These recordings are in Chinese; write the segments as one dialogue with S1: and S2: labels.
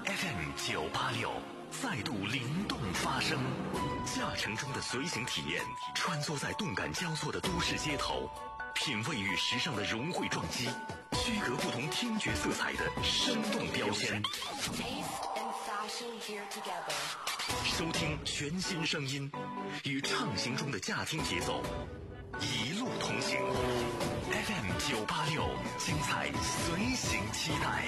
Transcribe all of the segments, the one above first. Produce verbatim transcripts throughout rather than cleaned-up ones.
S1: F M 九八六再度灵动发声，驾乘中的随行体验，穿梭在动感交错的都市街头，品味与时尚的融汇撞击，区隔不同听觉色彩的生动标签。收听全新声音，与畅行中的驾听节奏一路同行。F M 九八六，精彩随行期待。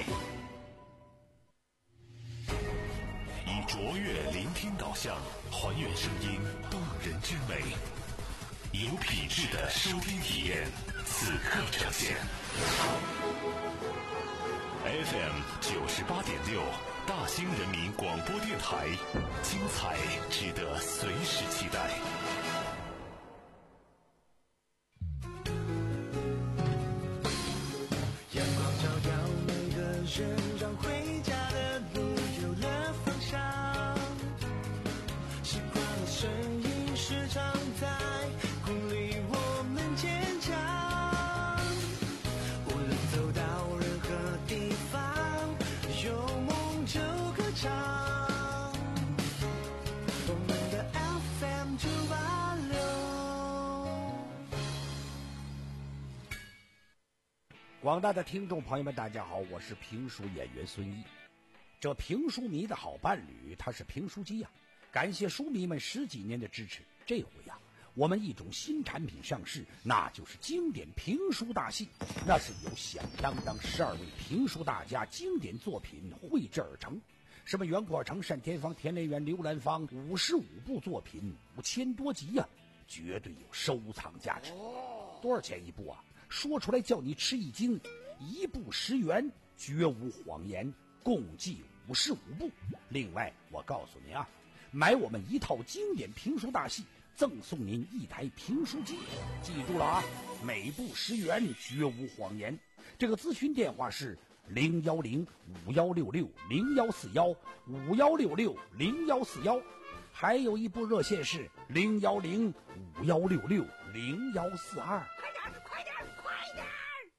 S1: 以卓越聆听导向，还原声音动人之美，有品质的收听体验，此刻呈现。F M 九十八点六，大兴人民广播电台，精彩值得随时期待。
S2: 阳光照耀每个人，让回家的路有了方向。习惯了声音时常在鼓励我们坚强。无论走到任何地方，有梦就歌唱。我们的 F M 九八六。
S3: 广大的听众朋友们，大家好，我是评书演员孙一。这评书迷的好伴侣，他是评书机呀、啊。感谢书迷们十几年的支持，这回呀、啊，我们一种新产品上市，那就是经典评书大戏。那是由响当当十二位评书大家经典作品绘制而成，什么袁阔成、单田芳、田连元、刘兰芳，五十五部作品，五千多集呀、啊，绝对有收藏价值。多少钱一部啊？说出来叫你吃一惊，一部十元，绝无谎言，共计五十五部。另外，我告诉你啊，买我们一套经典评书大戏，赠送您一台评书机。记住了啊，每部十元，绝无谎言。这个咨询电话是零幺零五幺六六零幺四幺五幺六六零幺四幺，还有一部热线是零幺零五幺六六零幺四二。
S4: 快点，快点，快点！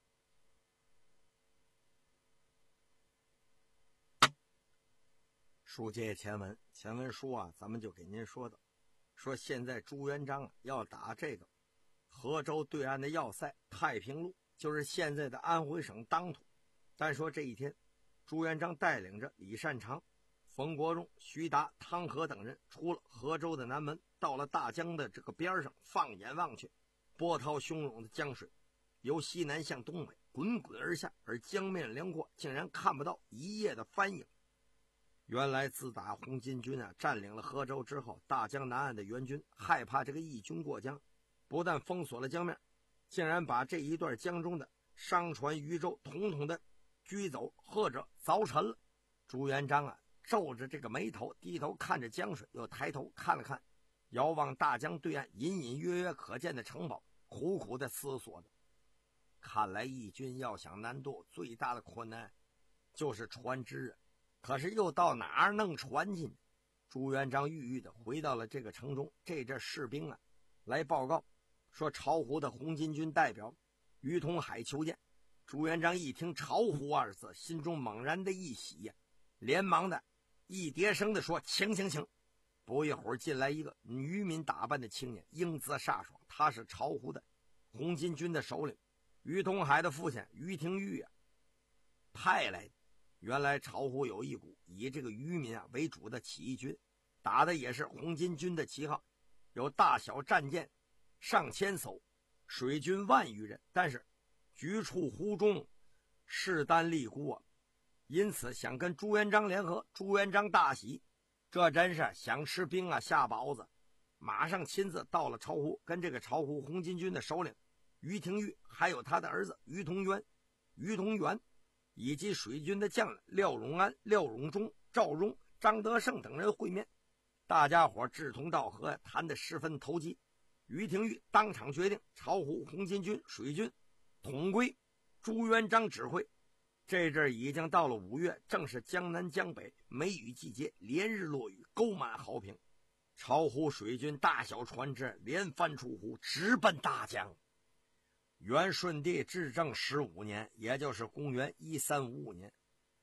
S5: 书接前文，前文书啊，咱们就给您说的，说现在朱元璋啊要打这个河州对岸的要塞太平路，就是现在的安徽省当涂。但说这一天，朱元璋带领着李善长、冯国荣、徐达、汤和等人出了河州的南门，到了大江的这个边上，放眼望去，波涛汹涌的江水由西南向东北滚滚而下，而江面辽阔，竟然看不到一叶的帆影。原来自打红巾军啊占领了河州之后，大江南岸的援军害怕这个义军过江，不但封锁了江面，竟然把这一段江中的商船渔舟统统的拘走或者凿沉了。朱元璋啊皱着这个眉头，低头看着江水，又抬头看了看遥望大江对岸隐隐约约可见的城堡，苦苦的思索着。看来义军要想南渡，最大的困难就是船只啊，可是又到哪儿弄船去呢？朱元璋郁郁的回到了这个城中，这阵士兵啊来报告说，巢湖的红巾军代表于同海求见。朱元璋一听巢湖二字，心中猛然的一喜呀、啊，连忙的一叠声的说，请请请。不一会儿进来一个渔民打扮的青年，英姿飒爽，他是巢湖的红巾军的首领于同海的父亲于廷玉啊派来的。原来巢湖有一股以这个渔民啊为主的起义军，打的也是红巾军的旗号，有大小战舰上千艘，水军万余人，但是局处湖中，势单力孤啊，因此想跟朱元璋联合。朱元璋大喜，这真是想吃冰啊下包子，马上亲自到了巢湖，跟这个巢湖红巾军的首领于廷玉，还有他的儿子于同渊、于同元，以及水军的将领廖永安、廖永忠、赵荣、张德胜等人会面。大家伙志同道合，谈得十分投机。于廷玉当场决定，巢湖红巾军水军统归朱元璋指挥。这阵已经到了五月，正是江南江北梅雨季节，连日落雨，沟满壕平。巢湖水军大小船只连番出湖，直奔大江。元顺帝至正十五年，也就是公元一三五五年，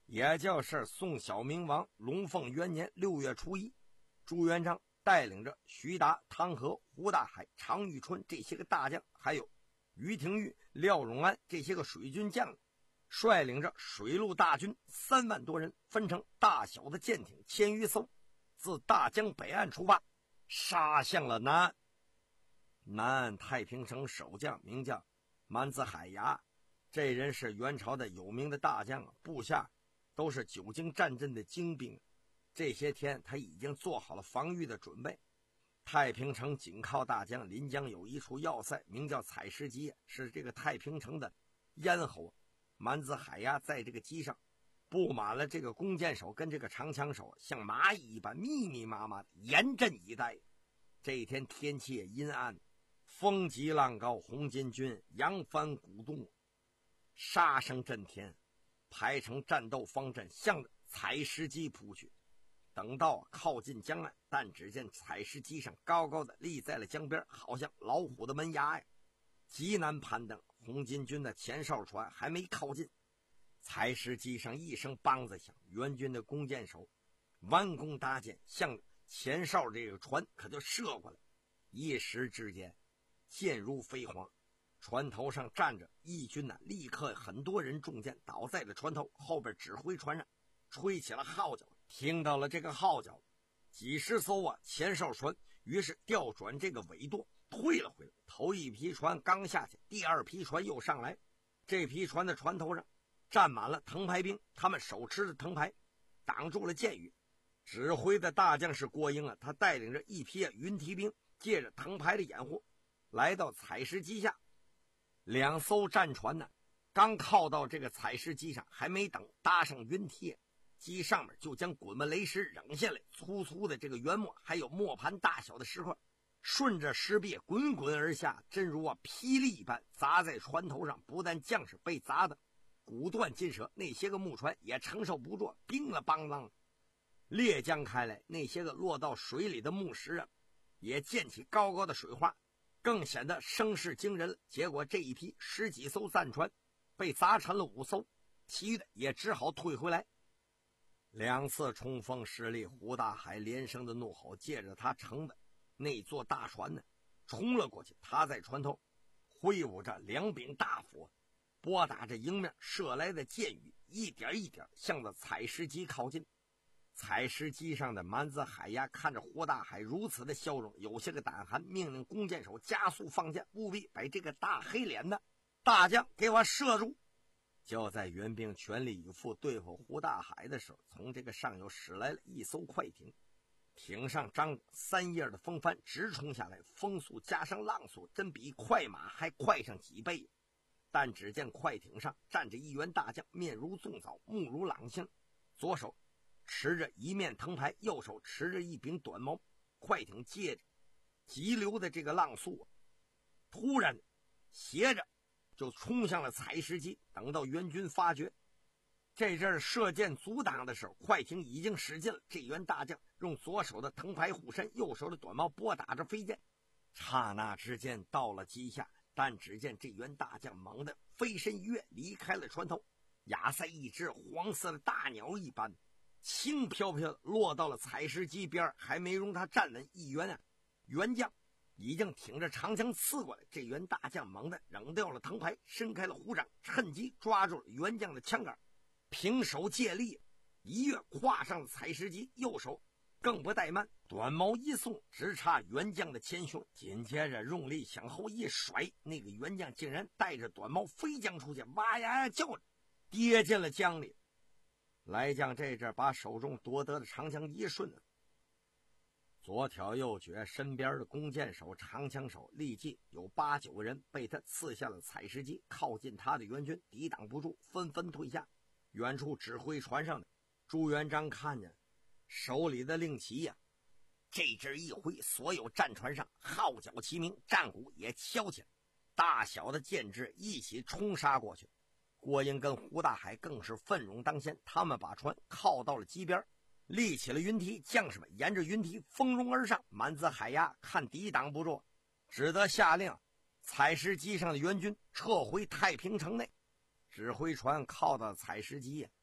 S5: 也就是宋小明王龙凤元年六月初一，朱元璋带领着徐达、汤和、胡大海、常遇春这些个大将，还有于廷玉、廖永安这些个水军将领，率领着水陆大军三万多人，分成大小的舰艇千余艘，自大江北岸出发，杀向了南岸。南岸太平城守将名叫满子海牙，这人是元朝的有名的大将，部下都是久经战阵的精兵。这些天他已经做好了防御的准备。太平城紧靠大江，临江有一处要塞，名叫采石矶，是这个太平城的咽喉。满子海牙在这个矶上布满了这个弓箭手跟这个长枪手，像蚂蚁一般密密麻麻的严阵以待。这一天天气也阴暗，风急浪高，红巾军扬帆鼓动，杀声震天，排成战斗方阵，向着采石矶扑去。等到靠近江岸，但只见采石矶上高高的立在了江边，好像老虎的门牙呀，极难攀登。红巾军的前哨船还没靠近，采石矶上一声梆子响，元军的弓箭手弯弓搭箭，向前哨这个船可就射过来。一时之间箭如飞蝗，船头上站着义军呢，立刻很多人中箭倒在了船头，后边指挥船上吹起了号角。听到了这个号角，几十艘啊前哨船于是调转这个尾舵退了回来。头一批船刚下去，第二批船又上来。这批船的船头上站满了藤牌兵，他们手持着藤牌挡住了箭雨。指挥的大将是郭英啊，他带领着一批啊云梯兵，借着藤牌的掩护来到采石矶下。两艘战船呢刚靠到这个采石矶上，还没等搭上云梯，矶上面就将滚木雷石扔下来，粗粗的这个圆末还有磨盘大小的石块顺着石壁滚滚而下，真如啊霹雳一般砸在船头上。不但将士被砸的骨断筋折，那些个木船也承受不住，冰了邦啷裂浆开来。那些个落到水里的木石啊也溅起高高的水花，更显得声势惊人了。结果这一批十几艘战船被砸沉了五艘，其余的也只好退回来。两次冲锋失利，胡大海连声的怒吼，借着他乘的那座大船呢冲了过去。他在船头挥舞着两柄大斧，拨打着迎面射来的箭雨，一点一点向着采石矶靠近。采石矶上的满子海牙看着胡大海如此的笑容，有些个胆寒，命令弓箭手加速放箭，务必把这个大黑脸的大将给我射住。就在援兵全力以赴对付胡大海的时候，从这个上游驶来了一艘快艇，艇上张着三叶的风帆直冲下来，风速加上浪速，真比快马还快上几倍。但只见快艇上站着一员大将，面如粽枣，目如朗星，左手持着一面藤牌，右手持着一柄短矛。快艇借着急流的这个浪速，突然斜着就冲向了采石矶。等到援军发觉这阵射箭阻挡的时候，快艇已经使尽了。这员大将用左手的藤牌护身，右手的短矛拨打着飞箭，刹那之间到了矶下。但只见这员大将猛地飞身一跃，离开了船头，压在一只黄色的大鸟一般，轻飘飘的落到了采石矶边。还没容他站稳，一员啊员将已经挺着长枪刺过来。这员大将猛地扔掉了藤牌，伸开了虎掌，趁机抓住了员将的枪杆，平手借力一跃跨上了采石矶，右手更不怠慢，短矛一送，直插员将的前胸。紧接着用力向后一甩，那个员将竟然带着短矛飞将出去，哇呀叫着跌进了江里。来将这阵把手中夺得的长枪一顺，左挑右举，身边的弓箭手、长枪手立即有八九个人被他刺下了采石矶。靠近他的援军抵挡不住，纷纷退下。远处指挥船上的朱元璋看见手里的令旗呀、啊，这阵一挥，所有战船上号角齐鸣，战鼓也敲起来，大小的舰只一起冲杀过去。郭英跟胡大海更是奋勇当先，他们把船靠到了矶边，立起了云梯，将士们沿着云梯蜂拥而上。满子海牙看抵挡不住，只得下令采石矶上的援军撤回太平城内。指挥船靠到采石矶，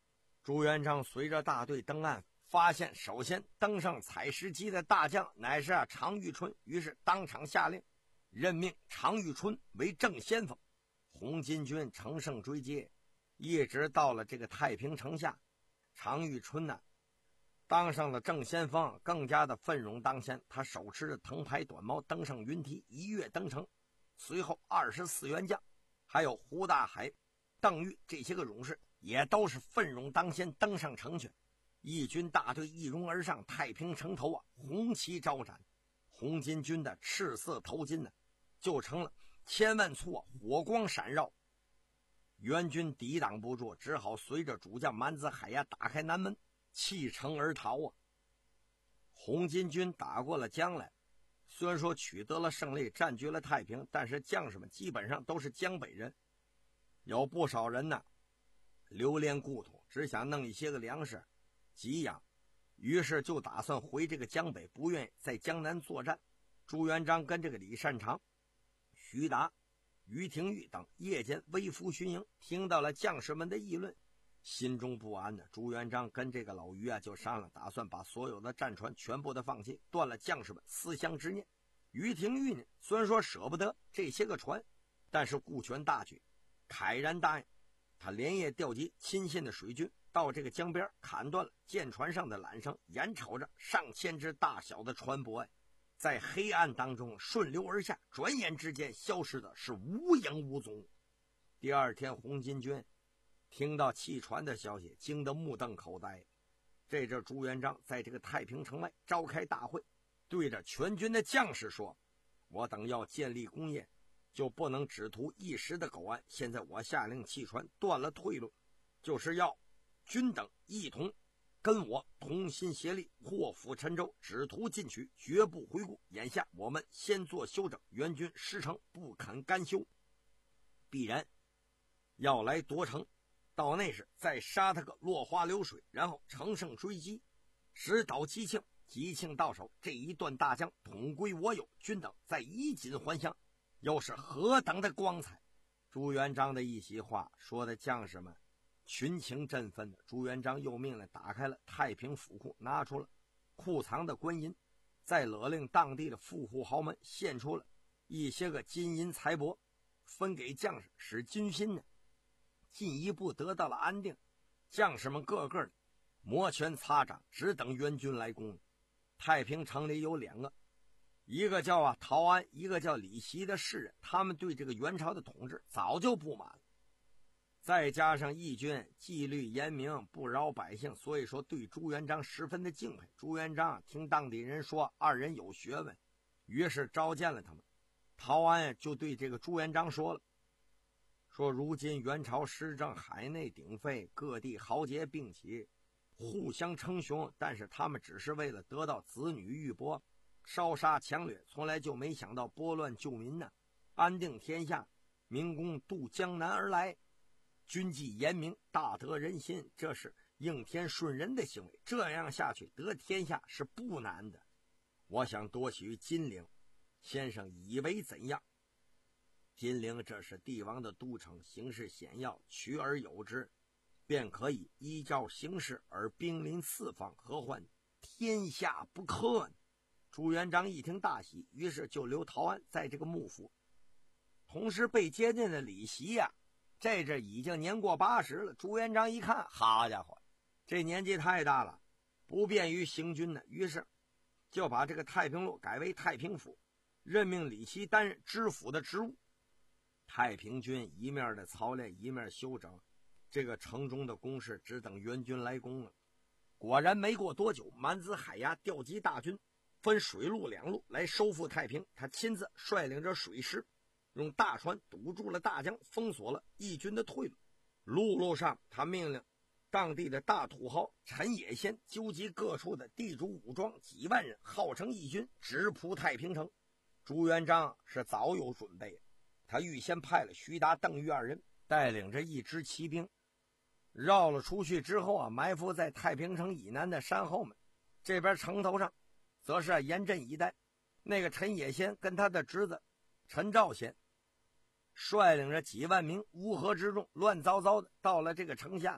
S5: 朱元璋随着大队登岸，发现首先登上采石矶的大将乃是啊常遇春，于是当场下令任命常遇春为正先锋。红巾军乘胜追击，一直到了这个太平城下，常遇春呢、啊、当上了正先锋，更加的奋勇当先。他手持着藤牌短矛登上云梯，一跃登城。随后二十四员将还有胡大海、邓玉这些个勇士也都是奋勇当先登上城去。义军大队一拥而上，太平城头啊红旗招展，红巾军的赤色头巾呢就成了千万簇啊火光闪绕。援军抵挡不住，只好随着主将蛮子海牙打开南门，弃城而逃啊。红巾军打过了江来，虽然说取得了胜利，占据了太平，但是将士们基本上都是江北人，有不少人呢留恋故土，只想弄一些个粮食给养，于是就打算回这个江北，不愿意在江南作战。朱元璋跟这个李善长、徐达、于廷玉等夜间微服巡营，听到了将士们的议论，心中不安的朱元璋跟这个老于啊就商量，打算把所有的战船全部的放弃，断了将士们思乡之念。于廷玉呢虽然说舍不得这些个船，但是顾全大局，慨然答应。他连夜调集亲信的水军到这个江边，砍断了舰船上的缆绳，眼瞅着上千只大小的船舶哎，在黑暗当中顺流而下，转眼之间消失的是无影无踪。第二天红巾军听到弃船的消息，惊得目瞪口呆。这阵朱元璋在这个太平城外召开大会，对着全军的将士说，我等要建立功业，就不能只图一时的苟安，现在我下令弃船，断了退路，就是要君等一同跟我同心协力，破釜沉舟，只图进取，绝不回顾。眼下我们先做休整，援军失城不肯甘休，必然要来夺城，到那时再杀他个落花流水，然后乘胜追击，直捣吉庆。吉庆到手，这一段大江统归我有，君等再衣锦还乡，又是何等的光彩。朱元璋的一席话说的将士们群情振奋的。朱元璋又命令打开了太平府库，拿出了库藏的官银，再勒令当地的富户豪门献出了一些个金银财帛，分给将士，使军心呢进一步得到了安定。将士们个个的摩拳擦掌，只等援军来攻。太平城里有两个，一个叫啊陶安，一个叫李袭的士人，他们对这个元朝的统治早就不满了。再加上义军纪律严明，不饶百姓，所以说对朱元璋十分的敬佩。朱元璋听当地人说二人有学问，于是召见了他们。陶安就对这个朱元璋说了，说如今元朝施政，海内鼎沸，各地豪杰并起，互相称雄，但是他们只是为了得到子女玉帛，烧杀抢掠，从来就没想到拨乱救民呢，安定天下，民工渡江南而来，军纪严明，大得人心，这是应天顺人的行为，这样下去得天下是不难的。我想夺取金陵，先生以为怎样？金陵这是帝王的都城，形势险要，取而有之，便可以依照形势而兵临四方，何患天下不克呢？朱元璋一听大喜，于是就留陶安在这个幕府。同时被接见的李袭呀、啊，这阵已经年过八十了。朱元璋一看，好家伙，这年纪太大了，不便于行军呢，于是就把这个太平路改为太平府，任命李袭担任知府的职务。太平军一面的操练，一面休整，这个城中的工事只等援军来攻了。果然没过多久，蛮子海牙调集大军，分水陆两路来收复太平。他亲自率领着水师，用大船堵住了大江，封锁了义军的退路。陆路上他命令当地的大土豪陈野先纠集各处的地主武装几万人，号称义军，直扑太平城。朱元璋是早有准备，他预先派了徐达、邓玉二人带领着一支骑兵绕了出去之后啊，埋伏在太平城以南的山后面。这边城头上则是严阵以待。那个陈野先跟他的侄子陈兆先率领着几万名乌合之众，乱糟糟的到了这个城下，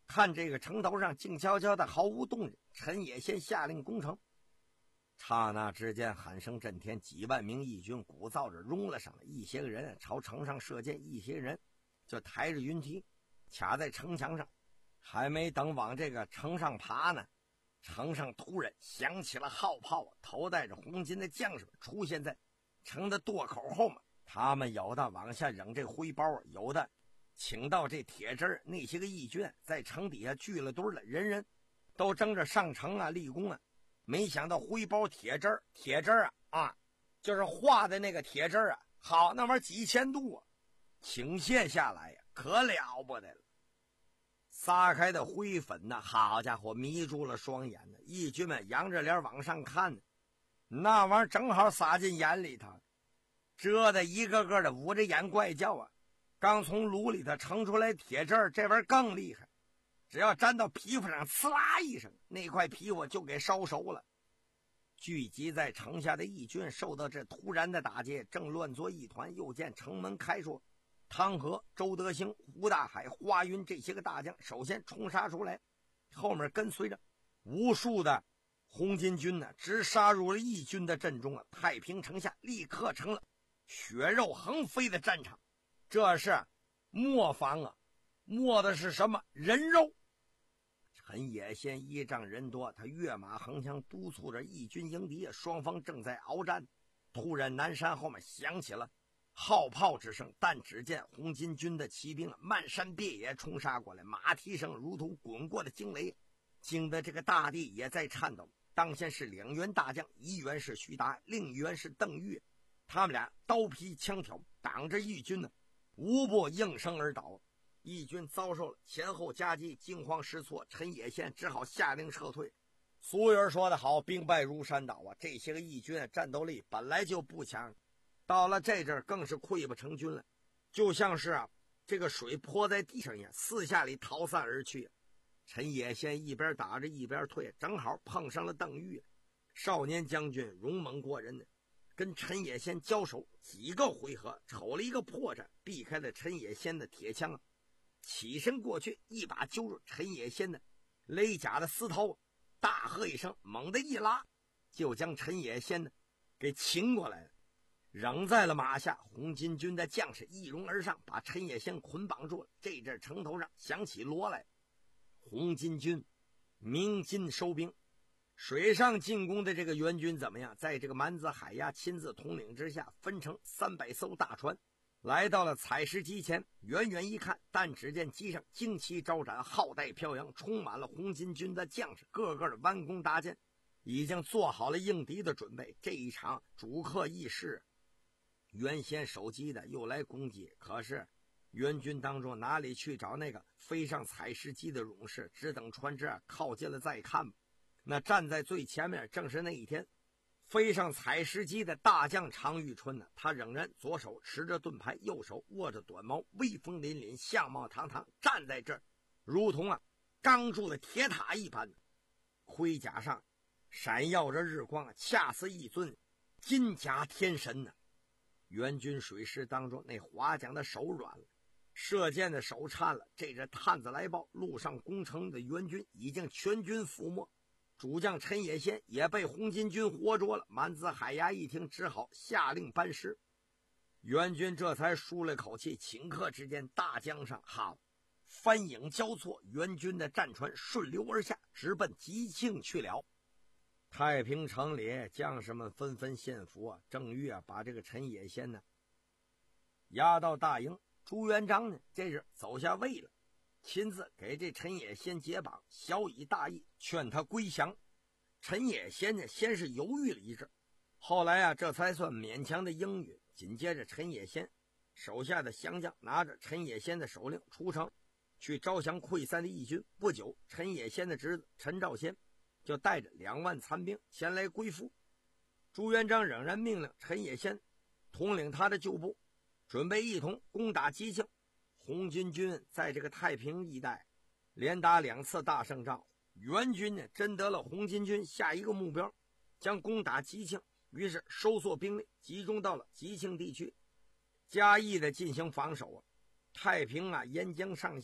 S5: 看这个城头上静悄悄的，毫无动静。陈野先下令攻城，刹那之间喊声震天，几万名义军鼓噪着拥了上来。一些个人朝城上射箭，一些人就抬着云梯卡在城墙上，还没等往这个城上爬呢，城上突然响起了号炮，头戴着红巾的将士们出现在城的垛口后面。他们有的往下扔这灰包，有的请到这铁枝。那些个义军在城底下聚了堆了，人人都争着上城啊立功啊。没想到灰包铁枝铁枝啊啊就是画的那个铁枝啊，好，那玩意儿几千度啊，倾泻下来呀，可了不得了。撒开的灰粉呢，好家伙，迷住了双眼呢。义军们仰着脸往上看呢，那玩意儿正好撒进眼里头，遮的一个个的捂着眼怪叫啊。刚从炉里头盛出来铁汁，这玩意儿更厉害，只要沾到皮肤上，呲啦一声，那块皮肤就给烧熟了。聚集在城下的义军受到这突然的打击，正乱作一团。又见城门开说，汤和、周德兴、胡大海、华云这些个大将首先冲杀出来，后面跟随着无数的红巾军呢，直杀入了义军的阵中啊！太平城下立刻成了血肉横飞的战场。这是磨坊啊，磨的是什么？人肉。陈野先依仗人多，他跃马横枪，督促着义军迎敌，双方正在鏖战。突然南山后面响起了号炮之声，但只见红巾军的骑兵漫山遍野冲杀过来，马蹄声如同滚过的惊雷，惊得这个大地也在颤抖。当先是两员大将，一员是徐达，另一员是邓玉，他们俩刀劈枪挑，挡着义军呢，无不应声而倒。义军遭受了前后夹击，惊慌失措，陈野先只好下令撤退。俗语说得好，兵败如山倒啊！这些个义军啊，战斗力本来就不强，到了这阵更是溃不成军了，就像是啊这个水泼在地上一样，四下里逃散而去。陈野先一边打着一边退，正好碰上了邓玉，少年将军勇猛过人呢，跟陈野先交手几个回合，瞅了一个破绽，避开了陈野先的铁枪啊，起身过去，一把揪住陈野先的勒甲的丝绦，大喝一声，猛地一拉，就将陈野先呢给擒过来了，扔在了马下。红巾军的将士一拥而上，把陈野先捆绑住了。这阵城头上响起锣来，红巾军鸣金收兵。水上进攻的这个援军怎么样？在这个蛮子海牙亲自统领之下，分成三百艘大船，来到了采石矶前。远远一看，但只见矶上旌旗招展，号带飘扬，充满了红巾军的将士，个个的弯弓搭箭，已经做好了应敌的准备。这一场主客义士，原先守击的又来攻击，可是援军当中哪里去找那个飞上采石矶的勇士？只等船只靠近了再看吧。那站在最前面正是那一天飞上采石矶的大将常遇春呢，他仍然左手持着盾牌，右手握着短矛，威风凛凛，相貌堂堂，站在这儿如同啊钢铸的铁塔一般，盔甲上闪耀着日光，恰似一尊金甲天神呢。援军水师当中，那划桨的手软了，射箭的手颤了。这阵探子来报，路上攻城的援军已经全军覆没，主将陈野先也被红巾军活捉了。蛮子海牙一听，只好下令班师。援军这才舒了口气，顷刻之间大江上好帆影交错，援军的战船顺流而下，直奔吉庆去了。太平城里将士们纷纷献俘啊，郑玉啊把这个陈野先呢押到大营。朱元璋呢这是走下位了，亲自给这陈野先解绑，小以大义，劝他归降。陈野先呢先是犹豫了一阵，后来啊这才算勉强的应允。紧接着陈野先手下的降将拿着陈野先的手令出城去招降溃散的义军。不久，陈野先的侄子陈兆先就带着两万残兵前来归附。朱元璋仍然命令陈野先统领他的旧部，准备一同攻打吉庆。红巾军在这个太平一带连打两次大胜仗，援军呢征得了红巾军下一个目标，将攻打吉庆。于是收缩兵力，集中到了吉庆地区，加意的进行防守啊。太平啊沿江上下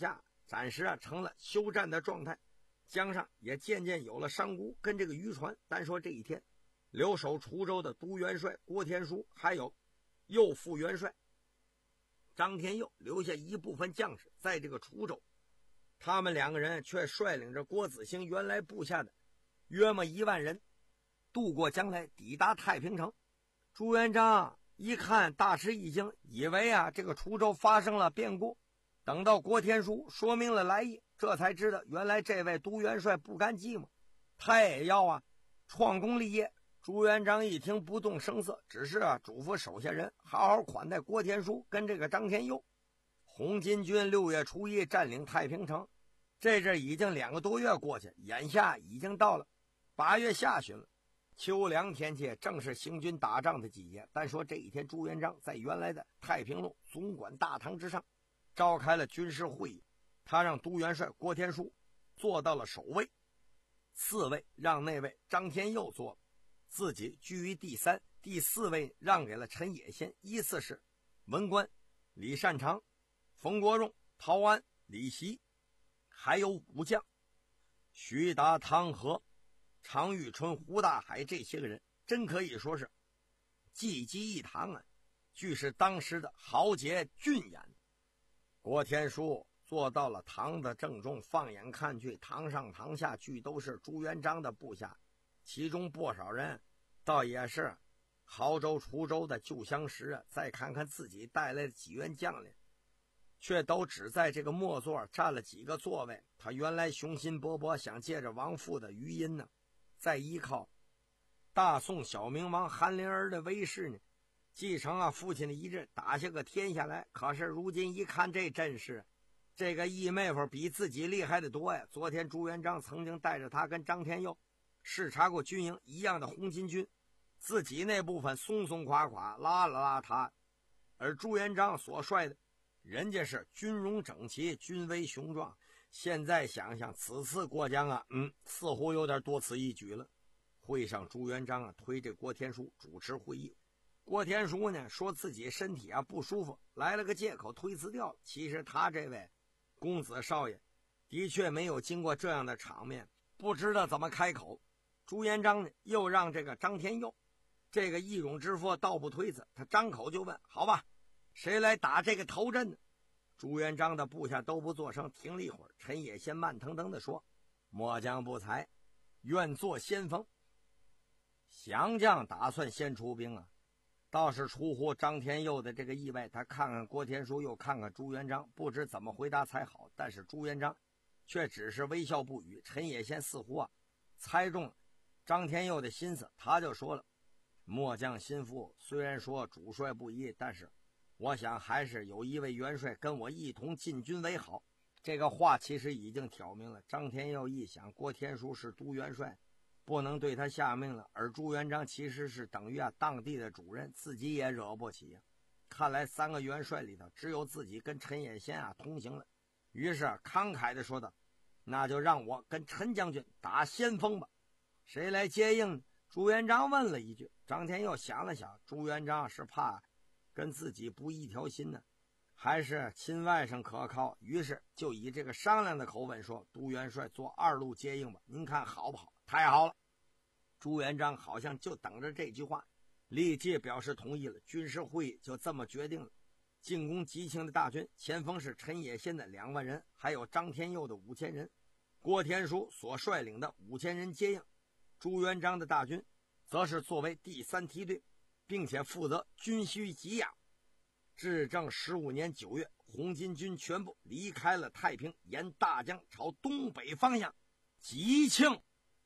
S5: 暂时啊成了休战的状态，江上也渐渐有了商贾跟这个渔船。单说这一天，留守滁州的都元帅郭天书，还有右副元帅张天佑留下一部分将士在这个滁州，他们两个人却率领着郭子兴原来部下的约莫一万人渡过江来，抵达太平城。朱元璋一看大吃一惊，以为啊这个滁州发生了变故。等到郭天书说明了来意，这才知道原来这位都元帅不甘寂寞，他也要啊创功立业。朱元璋一听不动声色，只是啊嘱咐手下人好好款待郭天书跟这个张天佑。红巾军六月初一占领太平城，这阵已经两个多月过去，眼下已经到了八月下旬了，秋凉天气，正是行军打仗的季节。但说这一天，朱元璋在原来的太平路总管大堂之上召开了军事会议，他让都元帅郭天书坐到了首位，次位让那位张天佑坐，自己居于第三，第四位让给了陈野先，依次是文官李善长、冯国荣、陶安、李袭，还有武将徐达、汤和、常遇春、胡大海，这些个人真可以说是济济一堂啊，俱是当时的豪杰俊颜。郭天书坐到了堂的正中，放眼看去，堂上堂下俱都是朱元璋的部下，其中不少人倒也是亳州、滁州的旧相识啊。再看看自己带来的几员将领，却都只在这个末座占了几个座位。他原来雄心勃勃，想借着亡父的余荫呢，再依靠大宋小明王韩林儿的威势呢，继承啊父亲的遗志，打下个天下来。可是如今一看这阵势，这个义妹夫比自己厉害的多呀。昨天朱元璋曾经带着他跟张天佑视察过军营，一样的红巾军，自己那部分松松垮垮、邋里邋遢，而朱元璋所率的人家是军容整齐，军威雄壮。现在想想，此次过江啊，嗯，似乎有点多此一举了。会上，朱元璋啊推这郭天书主持会议。郭天书呢说自己身体啊不舒服，来了个借口推辞掉了。其实他这位公子少爷的确没有经过这样的场面，不知道怎么开口。朱元璋呢又让这个张天佑这个义勇之夫倒不推辞，他张口就问：好吧，谁来打这个头阵呢？朱元璋的部下都不作声，停了一会儿，陈野先慢腾腾地说：末将不才，愿做先锋。降将打算先出兵啊，倒是出乎张天佑的这个意外。他看看郭天书，又看看朱元璋，不知怎么回答才好。但是朱元璋却只是微笑不语。陈野先似乎啊猜中了张天佑的心思，他就说了：末将心腹虽然说主帅不一，但是我想还是有一位元帅跟我一同进军为好。这个话其实已经挑明了。张天佑一想，郭天书是都元帅，不能对他下命了，而朱元璋其实是等于啊当地的主人，自己也惹不起。看来三个元帅里头只有自己跟陈野先啊同行了。于是慷慨地说道：那就让我跟陈将军打先锋吧，谁来接应呢？朱元璋问了一句。张天佑想了想，朱元璋是怕跟自己不一条心呢，还是亲外甥可靠，于是就以这个商量的口吻说：都元帅做二路接应吧，您看好不好？太好了。朱元璋好像就等着这句话，立即表示同意了。军事会议就这么决定了。进攻吉庆的大军，前锋是陈野先的两万人，还有张天佑的五千人，郭天书所率领的五千人接应。朱元璋的大军则是作为第三梯队，并且负责军需给养。至正十五年九月，红巾军全部离开了太平，沿大江朝东北方向吉庆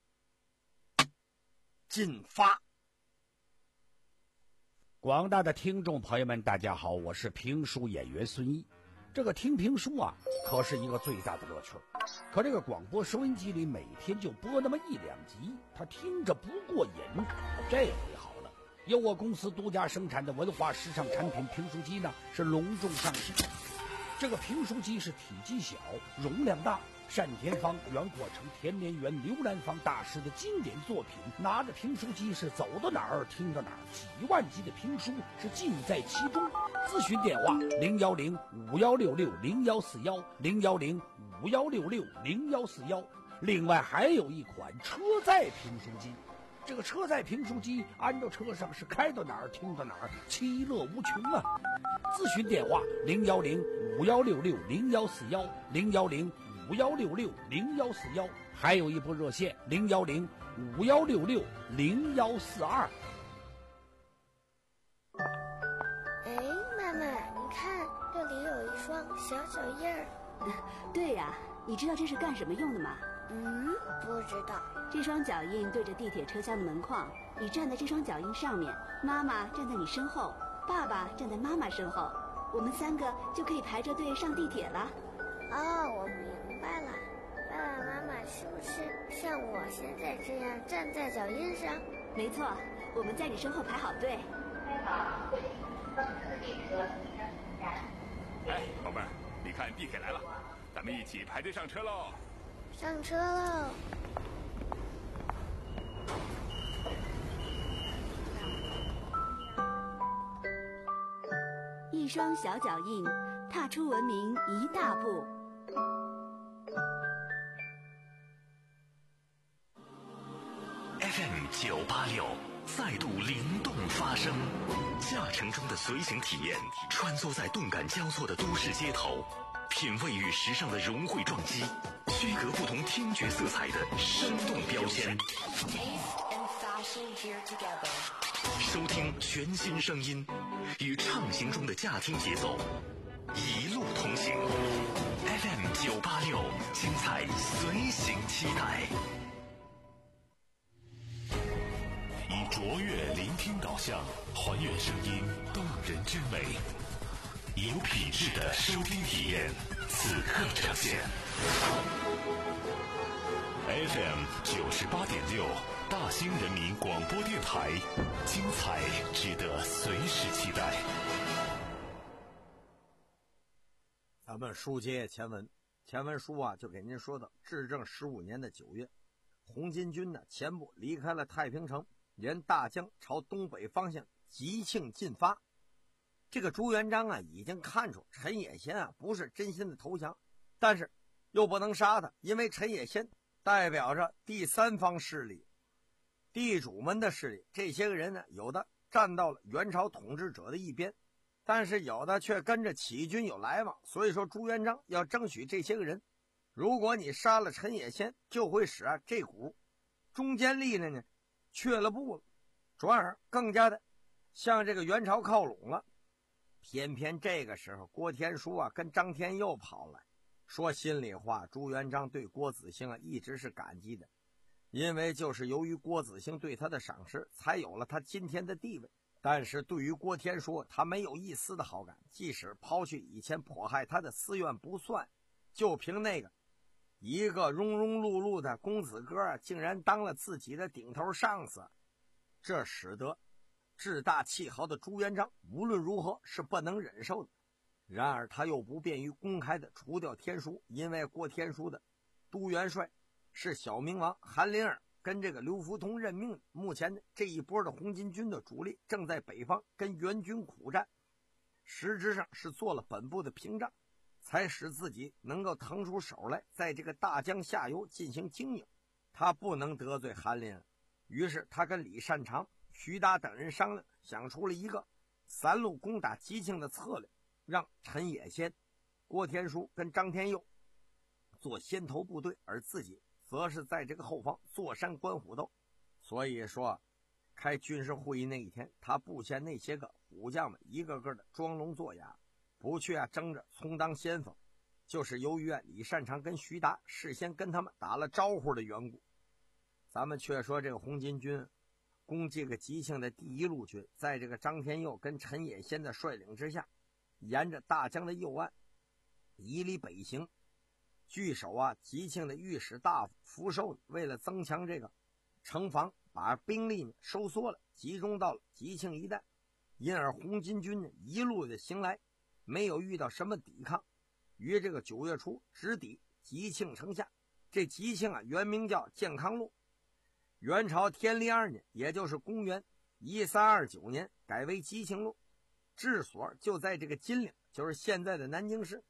S5: 进发。
S3: 广大的听众朋友们，大家好，我是评书演员孙一。这个听评书啊，可是一个最大的乐趣。可这个广播收音机里每天就播那么一两集，他听着不过瘾。这回好了，由我公司独家生产的文化时尚产品评书机呢，是隆重上市。这个评书机是体积小，容量大，单田芳、袁国成、田连元、刘兰芳大师的经典作品，拿着评书机是走到哪儿听到哪儿，几万集的评书是尽在其中。咨询电话：零幺零五幺六六零幺四幺零幺零五幺六六零幺四幺。另外还有一款车载评书机，这个车载评书机安到车上是开到哪儿听到哪儿，其乐无穷啊！咨询电话零幺零五幺六六零幺四幺零幺零五幺六六零幺四幺，还有一部热线零幺零五幺六六零幺四二。
S4: 哎，妈妈，你看这里有一双小脚印儿。
S6: 对呀、啊，你知道这是干什么用的吗？
S4: 嗯，不知道。
S6: 这双脚印对着地铁车厢的门框，你站在这双脚印上面，妈妈站在你身后，爸爸站在妈妈身后，我们三个就可以排着队上地铁了。
S4: 哦，我明白了。爸爸妈妈是不是像我现在这样站在脚印上？
S6: 没错，我们在你身后排好队。
S7: 开往贵方特地车站。
S8: 哎，宝贝儿，你看地铁来了，咱们一起排队上车喽！
S4: 上车喽！
S6: 一双小脚印，踏出文明一大步。
S1: F M 九八六再度灵动发声，驾乘中的随行体验，穿梭在动感交错的都市街头，品味与时尚的融汇撞击，区隔不同听觉色彩的生动标签。收听全新声音，与畅行中的驾听节奏，一路同行。F M 九八六，精彩随行期待。
S9: 以卓越聆听导向，还原声音动人之美，有品质的收听体验，此刻呈现。F M 九十八点六，大兴人民广播电台，精彩值得随时期待。
S5: 咱们书接前文，前文书啊就给您说到，至正十五年的九月，红巾军呢前部离开了太平城，沿大江朝东北方向急庆进发。这个朱元璋啊已经看出陈野先啊不是真心的投降，但是又不能杀他，因为陈野先代表着第三方势力，地主们的势力。这些个人呢，有的站到了元朝统治者的一边，但是有的却跟着起义军有来往。所以说朱元璋要争取这些个人，如果你杀了陈野先，就会使啊这股中坚力量呢却了步了，转而更加的向这个元朝靠拢了。偏偏这个时候郭天书啊跟张天佑跑来，说心里话，朱元璋对郭子兴啊一直是感激的，因为就是由于郭子兴对他的赏识，才有了他今天的地位。但是对于郭天书，他没有一丝的好感，即使抛去以前迫害他的私怨不算，就凭那个一个庸庸碌碌的公子哥啊，竟然当了自己的顶头上司，这使得志大气豪的朱元璋无论如何是不能忍受的。然而他又不便于公开的除掉天书，因为郭天书的都元帅是小明王韩林儿跟这个刘福通任命的。目前这一波的红巾军的主力正在北方跟元军苦战，实质上是做了本部的屏障，才使自己能够腾出手来在这个大江下游进行经营。他不能得罪韩林儿，于是他跟李善长、徐达等人商量，想出了一个三路攻打吉庆的策略，让陈野先、郭天书跟张天佑做先头部队，而自己则是在这个后方坐山观虎斗。所以说开军事会议那一天，他布下那些个虎将们一个个的装聋作哑，不去啊争着充当先锋，就是由于啊李善长跟徐达事先跟他们打了招呼的缘故。咱们却说这个红巾军攻这个吉庆的第一路军，在这个张天佑跟陈野先的率领之下，沿着大江的右岸以里北行。据守啊吉庆的御史大夫福寿为了增强这个城防，把兵力呢收缩了，集中到了吉庆一带，因而红巾军呢一路的行来，没有遇到什么抵抗，于这个九月初直抵吉庆城下。这吉庆啊原名叫健康路，元朝天历二年，也就是公元一三二九年改为吉庆路，治所就在这个金陵，就是现在的南京市。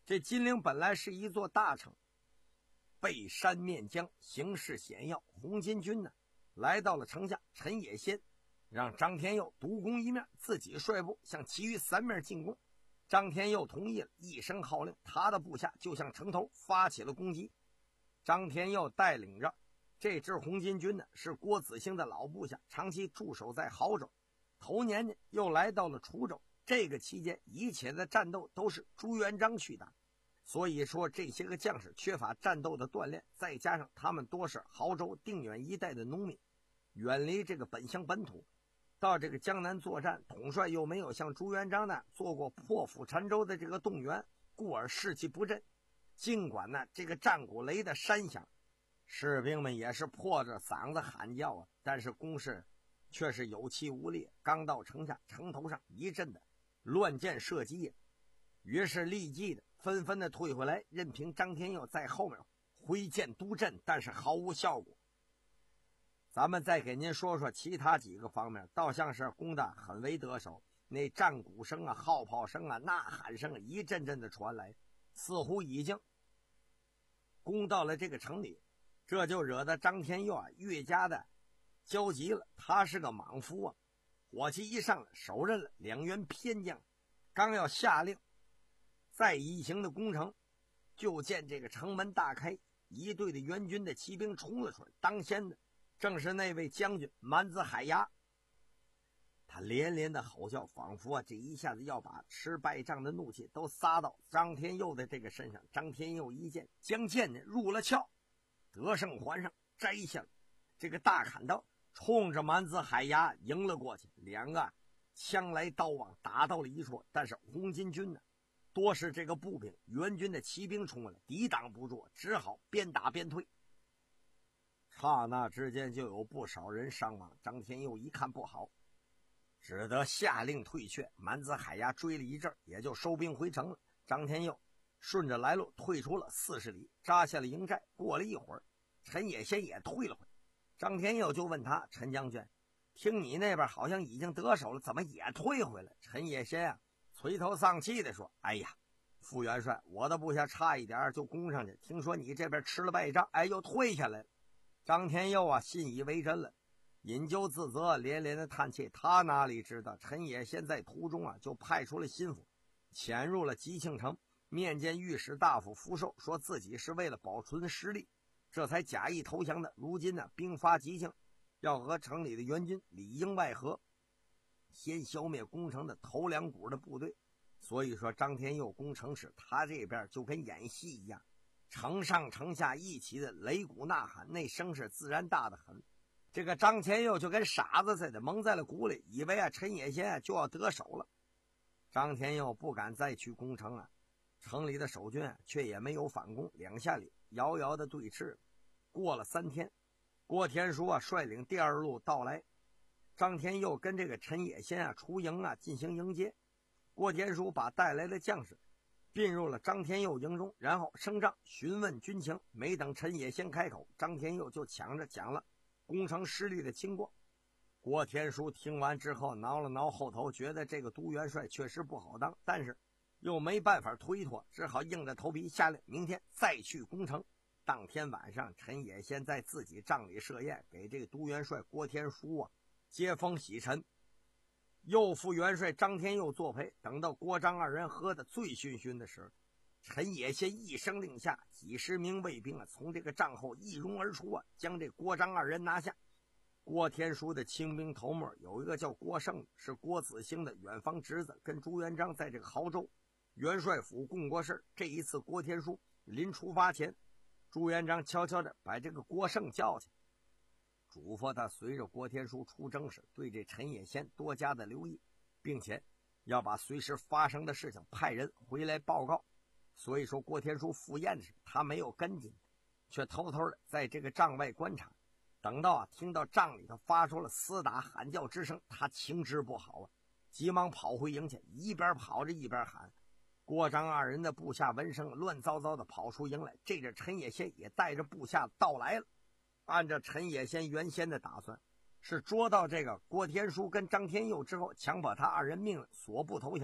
S5: 这金陵本来是一座大城，背山面江，形势险要。红巾军呢，来到了城下，陈野先让张天佑独攻一面，自己率部向其余三面进攻。张天佑同意了，一声号令，他的部下就向城头发起了攻击。张天佑带领着这支红巾军呢，是郭子兴的老部下，长期驻守在亳州，头年呢又来到了滁州。这个期间一切的战斗都是朱元璋去打，所以说这些个将士缺乏战斗的锻炼，再加上他们多是亳州定远一带的农民，远离这个本乡本土，到这个江南作战，统帅又没有像朱元璋呢做过破釜沉舟的这个动员，故而士气不振。尽管呢这个战鼓擂的山响，士兵们也是破着嗓子喊叫啊，但是攻势却是有气无力。刚到城下，城头上一阵的乱箭射击，于是立即的纷纷的退回来，任凭张天佑在后面挥剑督阵，但是毫无效果。咱们再给您说说其他几个方面，倒像是攻得很为得手，那战鼓声啊、号炮声啊、呐喊声啊一阵阵的传来，似乎已经攻到了这个城里，这就惹得张天佑啊越加的焦急了。他是个莽夫啊，火气一上来，手刃了两员偏将，刚要下令再一行的攻城，就见这个城门大开，一队的援军的骑兵冲了出来，当先的正是那位将军蛮子海牙。他连连的吼叫，仿佛啊这一下子要把吃败仗的怒气都撒到张天佑的这个身上。张天佑一见，将剑呢入了鞘，得胜环上，摘下了这个大砍刀，冲着蛮子海牙迎了过去。两个枪来刀往，打到了一处，但是红巾军呢多是这个步兵，援军的骑兵冲过来，抵挡不住，只好边打边退。刹那之间就有不少人伤亡。张天佑一看不好，只得下令退却。蛮子海牙追了一阵，也就收兵回城了。张天佑顺着来路退出了四十里，扎下了营寨。过了一会儿，陈野先也退了回来。张天佑就问他：陈将军，听你那边好像已经得手了，怎么也退回来？陈野先啊垂头丧气地说：哎呀，副元帅，我的部下差一点就攻上去，听说你这边吃了败仗，哎，又退下来了。张天佑啊信以为真了，引咎自责，连连的叹气。他哪里知道陈野先在途中啊就派出了心腹，潜入了吉庆城，面见御史大夫福寿，说自己是为了保存实力，这才假意投降的。如今呢兵发吉庆，要和城里的援军里应外合，先消灭攻城的头两股的部队。所以说张天佑攻城时，他这边就跟演戏一样，城上城下一起的擂鼓呐喊，那声势自然大得很。这个张天佑就跟傻子似的蒙在了鼓里，以为啊陈野先啊就要得手了。张天佑不敢再去攻城啊，城里的守军啊却也没有反攻，两下里遥遥的对峙。过了三天，郭天书啊率领第二路到来，张天佑跟这个陈野先啊出营啊进行迎接。郭天书把带来的将士并入了张天佑营中，然后升帐询问军情。没等陈野先开口，张天佑就抢着讲了攻城失利的情况。郭天书听完之后挠了挠后头，觉得这个都元帅确实不好当，但是又没办法推脱，只好硬着头皮下令明天再去攻城。当天晚上，陈野先在自己帐里设宴，给这个都元帅郭天书啊接风洗尘，右副元帅张天佑作陪。等到郭张二人喝得醉醺醺的时候，陈野先一声令下，几十名卫兵啊从这个帐后一拥而出啊，将这郭张二人拿下。郭天书的亲兵头目有一个叫郭胜，是郭子兴的远房侄子，跟朱元璋在这个亳州元帅府共过事。这一次郭天书临出发前，朱元璋悄悄地把这个郭胜叫去，嘱咐他随着郭天书出征时，对这陈野先多加的留意，并且要把随时发生的事情派人回来报告。所以说郭天书赴宴时，他没有跟进，却偷偷的在这个帐外观察。等到啊听到帐里头发出了厮打喊叫之声，他情知不好啊，急忙跑回营去，一边跑着一边喊。郭张二人的部下闻声乱糟糟的跑出营来，这阵陈野先也带着部下到来了。按照陈野先原先的打算，是捉到这个郭天书跟张天佑之后，强迫他二人命令所部投降。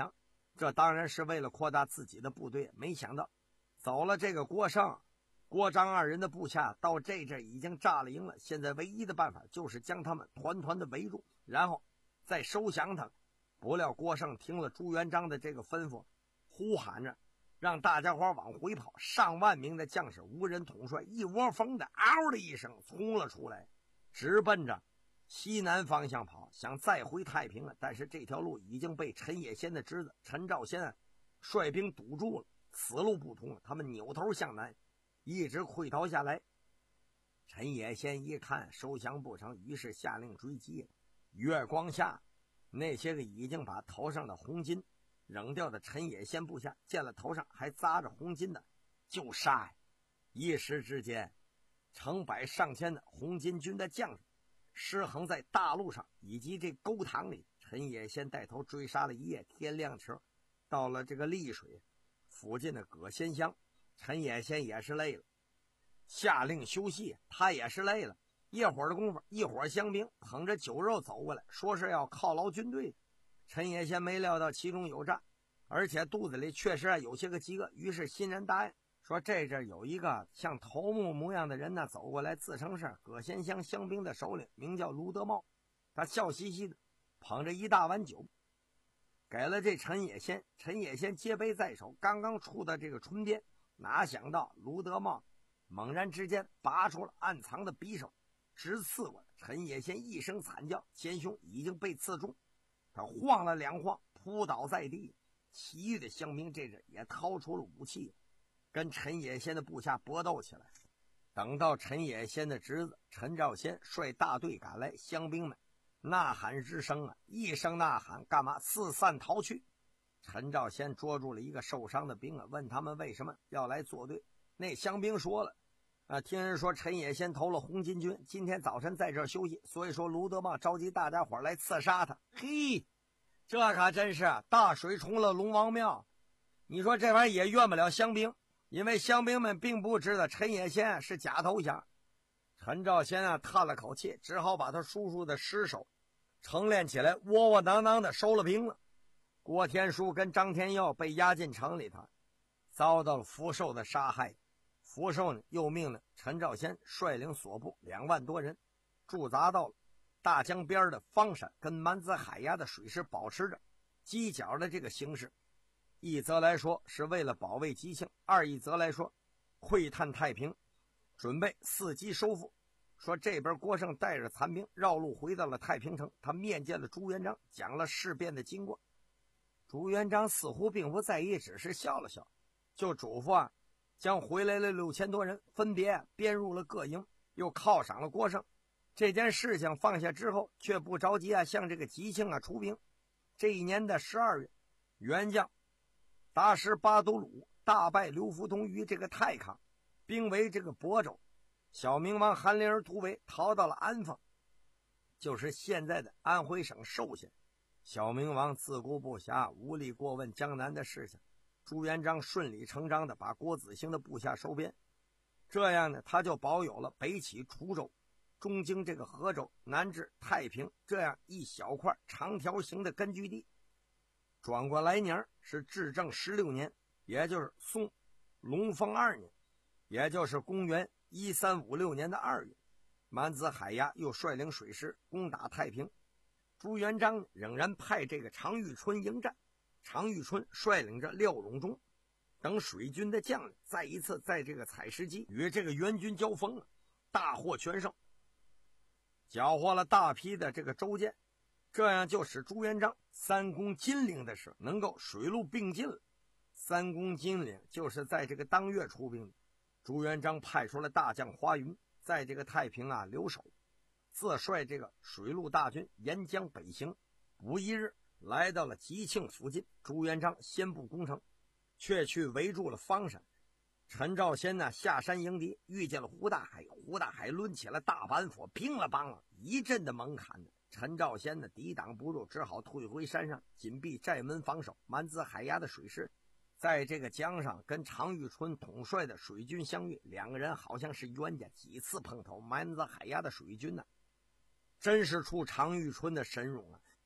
S5: 这当然是为了扩大自己的部队，没想到走了这个郭胜、郭张二人的部下到这阵已经炸了营了，现在唯一的办法就是将他们团团的围住，然后再收降他们。不料郭胜听了朱元璋的这个吩咐，呼喊着让大家伙往回跑，上万名的将士无人统帅，一窝蜂的嗷的一声冲了出来，直奔着西南方向跑，想再回太平了。但是这条路已经被陈野先的侄子陈兆先率兵堵住了，此路不通了。他们扭头向南，一直溃逃下来。陈野先一看收降不成，于是下令追击。月光下，那些个已经把头上的红巾扔掉的陈野先部下，见了头上还扎着红巾的就杀呀！一时之间，成百上千的红巾军的将士失衡在大路上以及这沟塘里。陈野先带头追杀了一夜，天亮时到了这个丽水附近的葛仙乡。陈野先也是累了，下令休息，他也是累了。一会儿的功夫，一伙乡兵捧着酒肉走过来，说是要犒劳军队。陈野先没料到其中有诈，而且肚子里确实有些个饥饿，于是欣然答应，说这阵有一个像头目模样的人呢走过来，自称是葛仙乡乡兵的首领，名叫卢德茂。他笑嘻嘻的捧着一大碗酒给了这陈野先。陈野先接杯在手，刚刚触到这个唇边，哪想到卢德茂猛然之间拔出了暗藏的匕首，直刺过来。陈野先一声惨叫，前胸已经被刺中，他晃了两晃，扑倒在地。其余的乡兵这阵也掏出了武器，跟陈野先的部下搏斗起来。等到陈野先的侄子陈兆先率大队赶来，乡兵们呐喊之声啊，一声呐喊，干嘛四散逃去。陈兆先捉住了一个受伤的兵啊，问他们为什么要来作对。那乡兵说了啊，听人说陈野先投了红巾军，今天早晨在这儿休息，所以说卢德茂召集大家伙来刺杀他。嘿，这可真是大水冲了龙王庙。你说这玩意儿也怨不了乡兵，因为乡兵们并不知道陈野先是假投降。陈兆先啊叹了口气，只好把他叔叔的尸首成殓起来，窝窝囊囊的收了兵了。郭天书跟张天耀被押进城里头，遭到了福寿的杀害。福寿呢又命令陈兆先率领所部两万多人驻扎到了大江边的方山，跟蛮子海牙的水师保持着犄角的这个形势。一则来说是为了保卫吉庆，二一则来说窥探太平，准备伺机收复。说这边郭胜带着残兵绕路回到了太平城，他面见了朱元璋，讲了事变的经过。朱元璋似乎并不在意，只是笑了笑，就嘱咐啊，将回来了六千多人分别编入了各营，又犒赏了郭胜。这件事情放下之后，却不着急啊向这个吉庆啊出兵。这一年的十二月，元将达什巴都鲁大败刘福通于这个太康，兵围这个亳州。小明王韩林儿突围，逃到了安丰，就是现在的安徽省寿县。小明王自顾不暇，无力过问江南的事情。朱元璋顺理成章的把郭子兴的部下收编，这样呢，他就保有了北起滁州，中经这个河州，南至太平这样一小块长条形的根据地。转过来年是至正十六年，也就是宋隆丰二年，也就是公元一三五六年的二月，蛮子海牙又率领水师攻打太平。朱元璋仍然派这个常遇春迎战，常遇春率领着廖永忠等水军的将领，再一次在这个采石矶与这个援军交锋，大获全胜，缴获了大批的这个州舰，这样就使朱元璋三攻金陵的时候能够水陆并进了。三攻金陵就是在这个当月出兵的。朱元璋派出了大将华云在这个太平啊留守，自率这个水陆大军沿江北行，不一日来到了吉庆附近。朱元璋先不攻城，却去围住了方山。陈兆先呢下山迎敌，遇见了胡大海，胡大海抡起了大板斧，乒了乓了一阵的猛砍。陈兆先呢抵挡不住，只好退回山上，紧闭寨门防守。蛮子海牙的水师在这个江上跟常遇春统帅的水军相遇，两个人好像是冤家，几次碰头。蛮子海牙的水军呢真是出常遇春的神勇啊！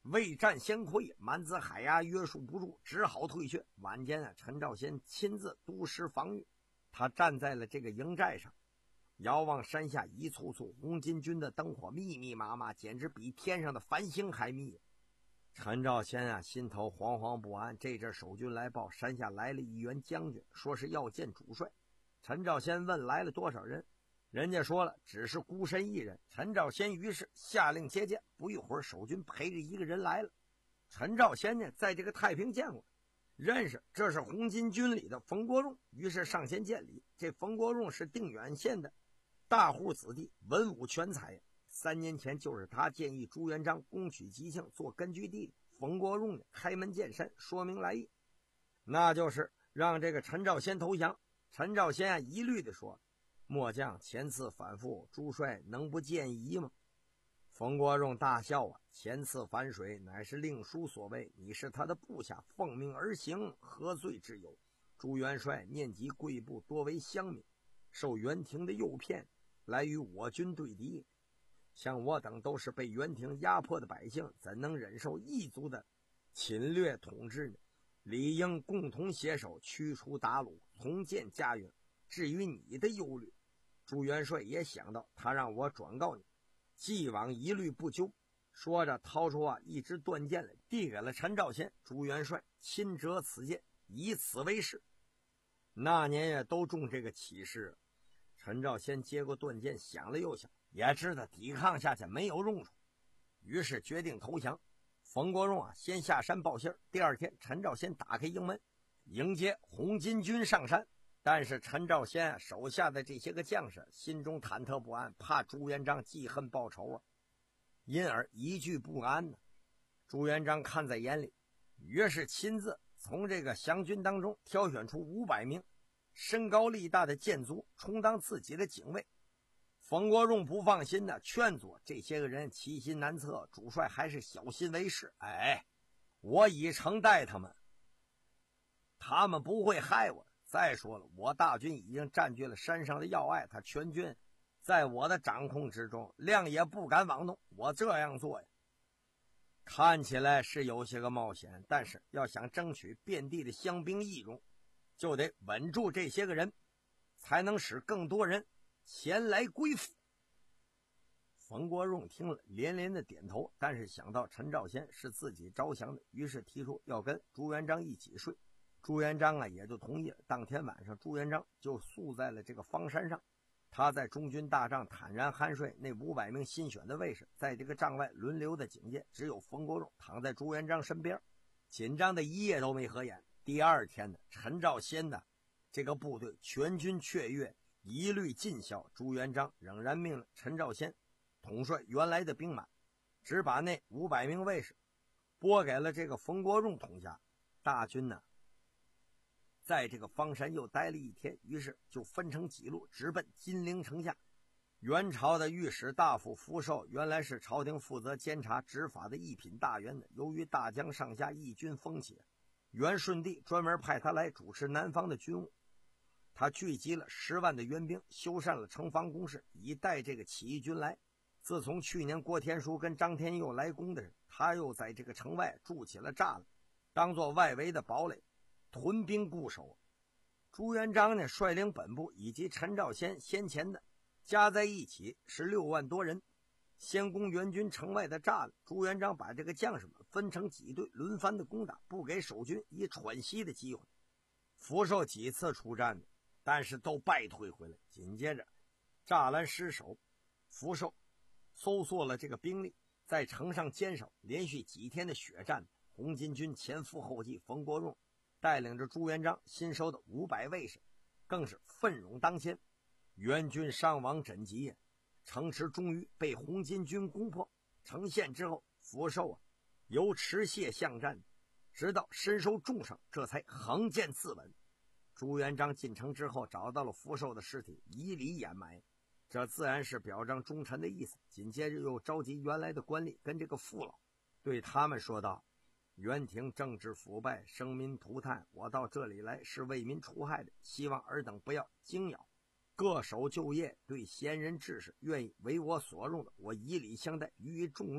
S5: 未战先溃，满子海牙约束不住，只好退却。晚间啊，陈兆先亲自督师防御，他站在了这个营寨上，遥望山下一簇簇红巾军的灯火密密麻麻，简直比天上的繁星还密。陈兆先啊，心头惶惶不安。这阵守军来报，山下来了一员将军，说是要见主帅。陈兆先问来了多少人，人家说了只是孤身一人。陈兆先于是下令接见，不一会儿守军陪着一个人来了。陈兆先呢，在这个太平见过，认识这是红巾军里的冯国荣，于是上前见礼。这冯国荣是定远县的大户子弟，文武全才。三年前就是他建议朱元璋攻取吉庆做根据地，冯国荣开门见山说明来意，那就是让这个陈兆先投降。陈兆先啊一律的说，末将前次反复，朱帅能不见疑吗？冯国荣大笑啊，前次反水乃是令叔所为，你是他的部下，奉命而行，何罪之有？朱元帅念及贵部多为乡民，受元廷的诱骗来与我军对敌，像我等都是被元廷压迫的百姓，怎能忍受异族的侵略统治呢？理应共同携手驱除鞑虏，重建家园。至于你的忧虑，朱元帅也想到，他让我转告你，既往一律不究。说着掏出啊一支断剑来，递给了陈兆先。朱元帅亲折此剑，以此为誓。那年也都中这个启示。陈兆先接过断剑，想了又想，也知道抵抗下去没有用处，于是决定投降。冯国荣啊，先下山报信。第二天，陈兆先打开营门，迎接红巾军上山。但是陈兆先啊手下的这些个将士心中忐忑不安，怕朱元璋记恨报仇啊，因而一句不安呢。朱元璋看在眼里，于是亲自从这个降军当中挑选出五百名身高力大的剑卒，充当自己的警卫。冯国荣不放心的劝阻这些个人其心难测，主帅还是小心为是。哎，我已承待他们，他们不会害我。再说了，我大军已经占据了山上的要隘，他全军在我的掌控之中，亮也不敢妄动。我这样做呀，看起来是有些个冒险，但是要想争取遍地的乡兵义勇，就得稳住这些个人，才能使更多人前来归附。冯国荣听了连连的点头，但是想到陈兆先是自己着想的，于是提出要跟朱元璋一起睡。朱元璋啊也就同意了。当天晚上，朱元璋就宿在了这个方山上，他在中军大帐坦然酣睡。那五百名新选的卫士在这个帐外轮流的警戒，只有冯国荣躺在朱元璋身边，紧张的一夜都没合眼。第二天呢，陈兆先的这个部队全军雀跃，一律尽孝。朱元璋仍然命令陈兆先统帅原来的兵马，只把那五百名卫士拨给了这个冯国荣统辖。大军呢在这个方山又待了一天，于是就分成几路直奔金陵城下。元朝的御史大夫福寿原来是朝廷负责监察执法的一品大员的，由于大江上下义军风起，元顺帝专门派他来主持南方的军务。他聚集了十万的援兵，修缮了城防工事，以待这个起义军来。自从去年郭天书跟张天佑来攻的时，他又在这个城外筑起了栅栏，当作外围的堡垒，屯兵固守。朱元璋呢率领本部以及陈兆先先前的加在一起是六万多人，先攻援军城外的栅栏。朱元璋把这个将士们分成几队，轮番的攻打，不给守军以喘息的机会。福寿几次出战，但是都败退回来。紧接着栅栏失守，福寿搜索了这个兵力，在城上坚守。连续几天的血战，红巾军前赴后继，冯国荣带领着朱元璋新收的五百卫士更是奋勇当先，元军伤亡枕藉，城池终于被红巾军攻破。城陷之后，福寿啊由持械巷战，直到身受重伤，这才横剑自刎。朱元璋进城之后，找到了福寿的尸体，以礼掩埋，这自然是表彰忠臣的意思。紧接着又召集原来的官吏跟这个父老，对他们说道：元廷政治腐败，生民涂炭，我到这里来是为民除害的，希望尔等不要惊扰，各守就业。对贤人志士愿意为我所用的，我以礼相待，予以重用，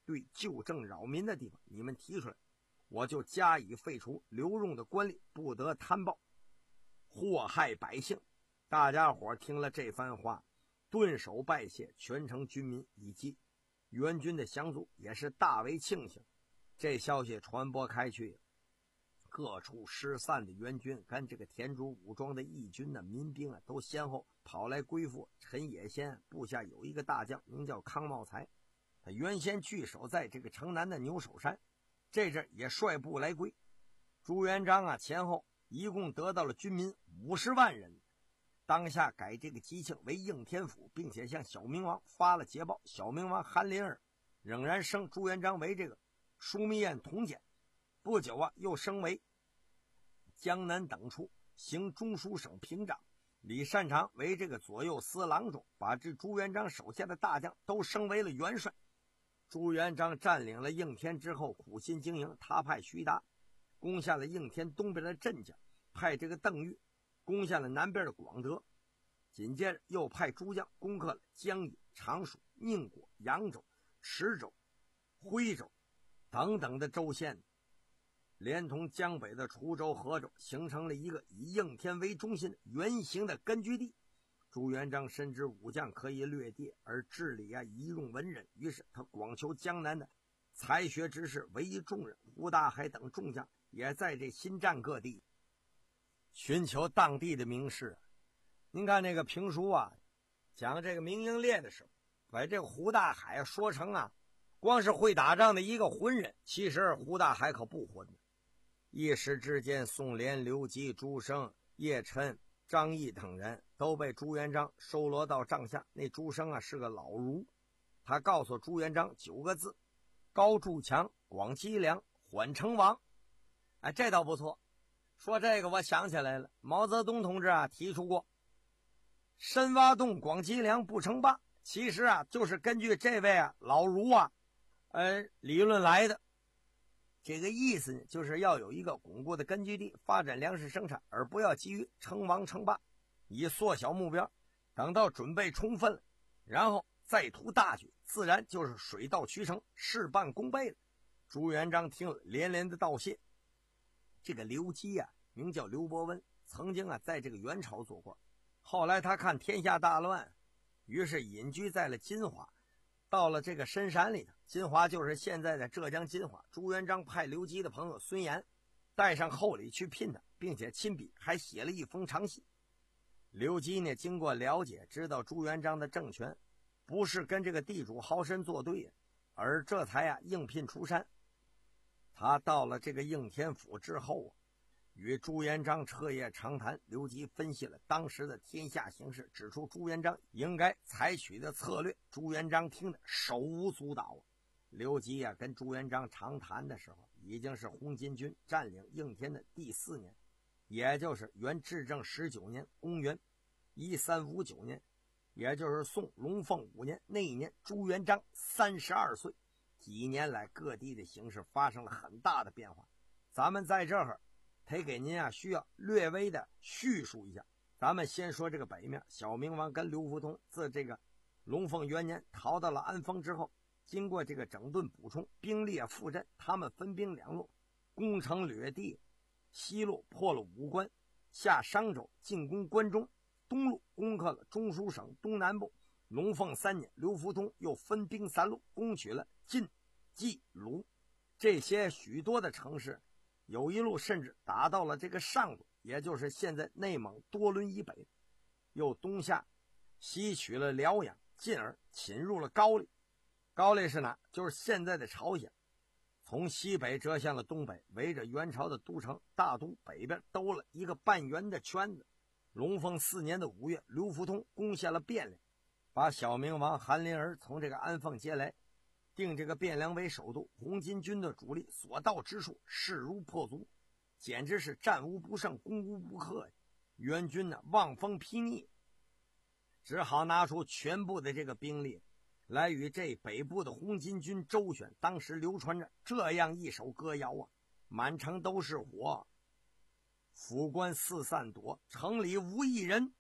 S5: 对旧政扰民的地方，你们提出来，我就加以废除。刘荣的官吏不得贪暴，祸害百姓。大家伙听了这番话，顿首拜谢，全城军民以及援军的降卒也是大为庆幸。这消息传播开去，各处失散的援军跟这个田主武装的义军的民兵啊，都先后跑来归附。陈野先部下有一个大将名叫康茂才，他原先据守在这个城南的牛首山，这阵也率部来归。朱元璋啊，前后一共得到了军民五十万人，当下改这个吉庆为应天府，并且向小明王发了捷报。小明王韩林儿仍然升朱元璋为这个枢密院统检，不久啊，又升为江南等处行中书省平长。李善长为这个左右司郎中，把这朱元璋手下的大将都升为了元帅。朱元璋占领了应天之后，苦心经营，他派徐达攻下了应天东边的镇江，派这个邓玉攻下了南边的广德，紧接着又派诸将攻克了江野、常熟、宁国、扬州、池州、徽州等等的州县，连同江北的滁州、河州，形成了一个以应天为中心的圆形的根据地。朱元璋深知武将可以掠地，而治理啊宜用文人，于是他广求江南的才学之士委以重任。胡大海等众将也在这新战各地寻求当地的名士。您看那个评书啊，讲这个明英烈的时候，把这个胡大海说成啊光是会打仗的一个浑人，其实胡大海可不浑的。一时之间，宋濂、刘基、朱升、叶琛、张毅等人都被朱元璋收罗到帐下。那朱升啊是个老儒，他告诉朱元璋九个字：高筑墙，广积粮，缓称王。哎，这倒不错。说这个我想起来了，毛泽东同志啊提出过深挖洞，广积粮，不称霸，其实啊就是根据这位啊老儒啊呃理论来的。这个意思呢，就是要有一个巩固的根据地，发展粮食生产，而不要急于称王称霸，以缩小目标。等到准备充分了，然后再图大举，自然就是水到渠成，事半功倍了。朱元璋听了连连的道谢。这个刘基啊，名叫刘伯温，曾经啊在这个元朝做过，后来他看天下大乱，于是隐居在了金华。到了这个深山里头，金华就是现在的浙江金华。朱元璋派刘基的朋友孙岩带上厚礼去聘他，并且亲笔还写了一封长信。刘基呢，经过了解，知道朱元璋的政权不是跟这个地主豪绅作对，而这才啊应聘出山。他到了这个应天府之后啊，与朱元璋彻夜长谈。刘基分析了当时的天下形势，指出朱元璋应该采取的策略。朱元璋听得手舞足蹈啊。刘基啊跟朱元璋长谈的时候，已经是红巾军占领应天的第四年，也就是元至正十九年，公元一三五九年，也就是宋龙凤五年。那一年朱元璋三十二岁。几年来各地的形势发生了很大的变化，咱们在这儿得给您啊需要略微的叙述一下。咱们先说这个北面，小明王跟刘福通自这个龙凤元年逃到了安丰之后，经过这个整顿补充，兵力啊复振，他们分兵两路，攻城掠地。西路破了武关，下商州进攻关中，东路攻克了中书省东南部。龙凤三年，刘福通又分兵三路，攻取了晋、冀、鲁这些许多的城市，有一路甚至打到了这个上路，也就是现在内蒙多伦以北，又东下西取了辽阳，进而侵入了高丽。高丽是哪？就是现在的朝鲜。从西北折向了东北，围着元朝的都城大都北边兜了一个半圆的圈子。龙凤四年的五月，刘福通攻下了汴梁，把小明王韩林儿从这个安凤接来，定这个汴梁为首都。红巾军的主力所到之处势如破竹，简直是战无不胜，攻无不克。元军呢望风披靡，只好拿出全部的这个兵力来与这北部的红巾军周旋。当时流传着这样一首歌谣啊：满城都是火，府官四散躲，城里无一人。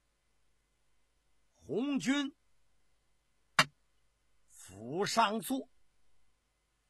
S5: 红军府上坐，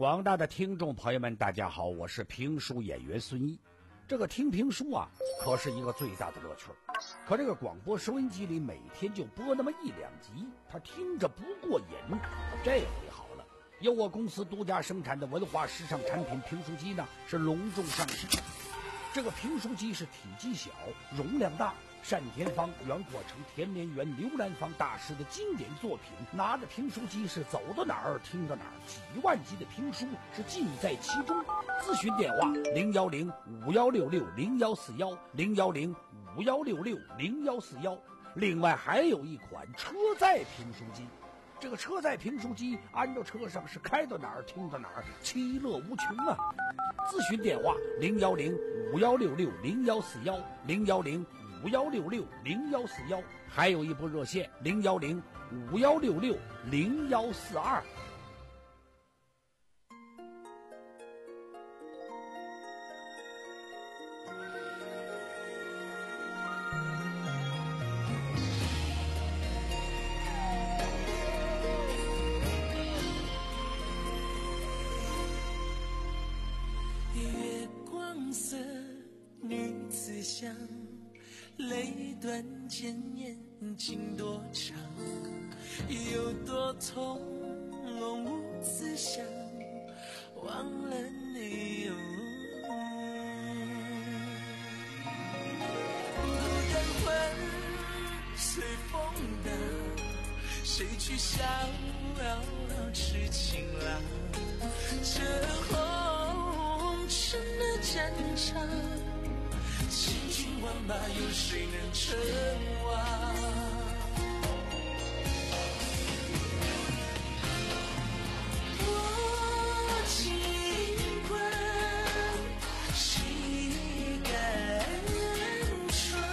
S3: 广大的听众朋友们，大家好，我是评书演员孙一。这个听评书啊，可是一个最大的乐趣。可这个广播收音机里每天就播那么一两集，他听着不过瘾。这回好了，由我公司独家生产的文化时尚产品评书机呢，是隆重上市。这个评书机是体积小，容量大，单田芳、袁阔成、田连元、刘兰芳大师的经典作品，拿着评书机是走到哪儿听到哪儿，几万集的评书是尽在其中。咨询电话零幺零五幺六六零幺四幺零幺零五幺六六零幺四幺。另外还有一款车载评书机，这个车载评书机安到车上是开到哪儿听到哪儿，其乐无穷啊！咨询电话零幺零五幺六六零幺四幺零幺零五幺六六零幺四幺，还有一部热线零幺零五幺六六零幺四二。
S2: 月光色女子香，泪断剑眼情多长，有多痛无思想，忘了你哦。孤单魂随风荡，谁去逍遥痴情郎？这红尘的战场，千军万马有谁能称王？我尽管谁敢闯？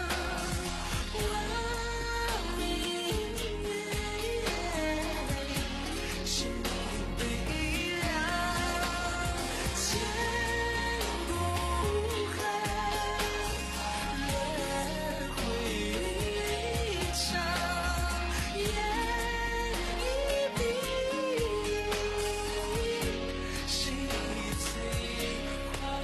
S2: 望明月，心里悲凉，千古恨。轮回长，眼一闭，谁最狂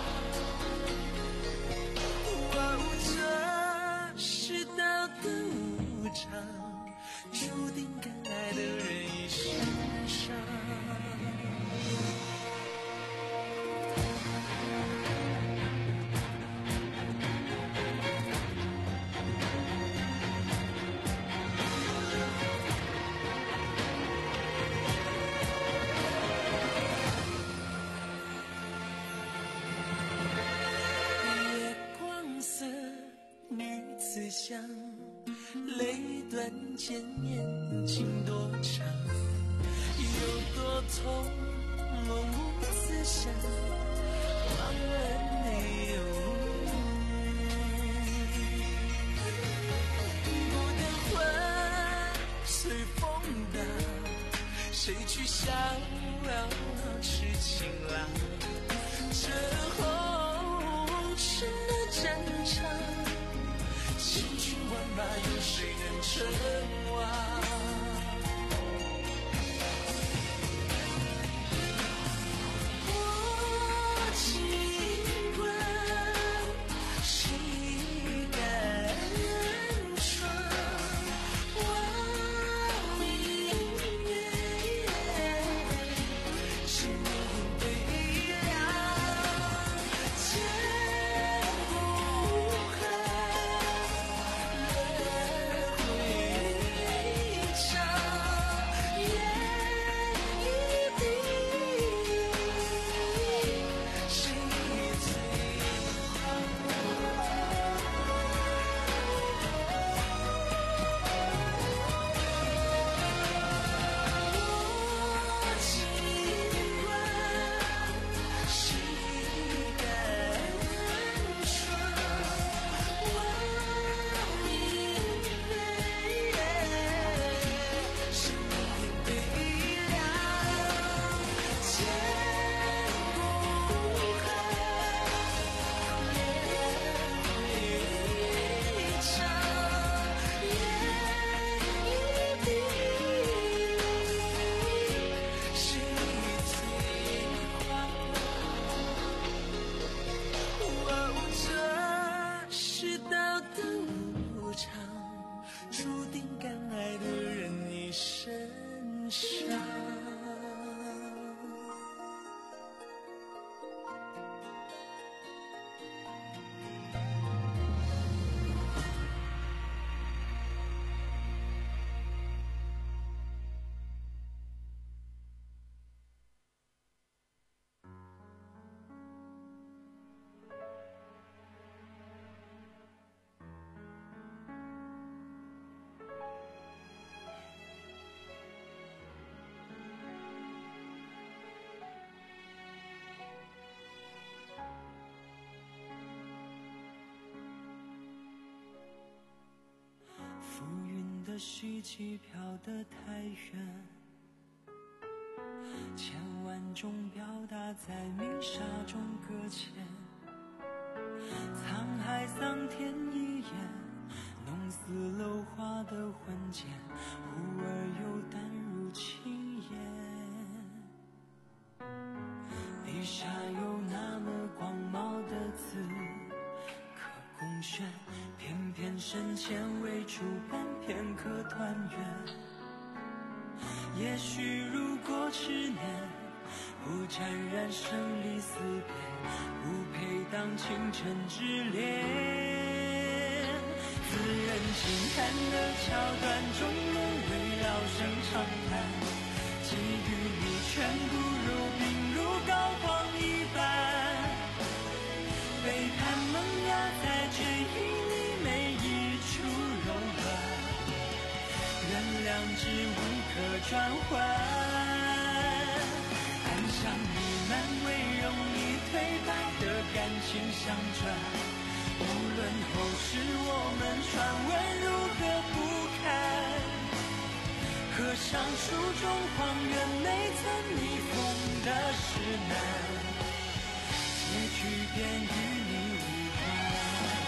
S2: 妄？这世道的无常，注定敢爱的人一生伤。月光色女子香，泪断剑眼情多长，有多痛无思想，忘了你哦。孤单魂随风荡，谁去逍遥痴情郎？这红尘的战场，千军万马有谁能称王？我尽管谁敢闯？望明月，心里悲凉，千古恨。轮回希冀飘得太远，千万种表达在密沙中搁浅，沧海桑田一眼，弄死楼花的魂剑，忽而又淡如轻烟。笔下有那么广袤的字可供选，偏偏身前为主伴，片刻团圆。也许如果执念不沾染生离死别，不配当倾城之恋。自认轻弹的桥段中能围绕声长谈，给予你全部如冰如膏肓一般，背叛萌芽在追忆里每一处柔软，原谅只无可转换，安详弥漫为容易颓败的感情相传，无论后世我们传闻如何不堪，可上书中荒原没曾逆风的事难，结局便与你无关。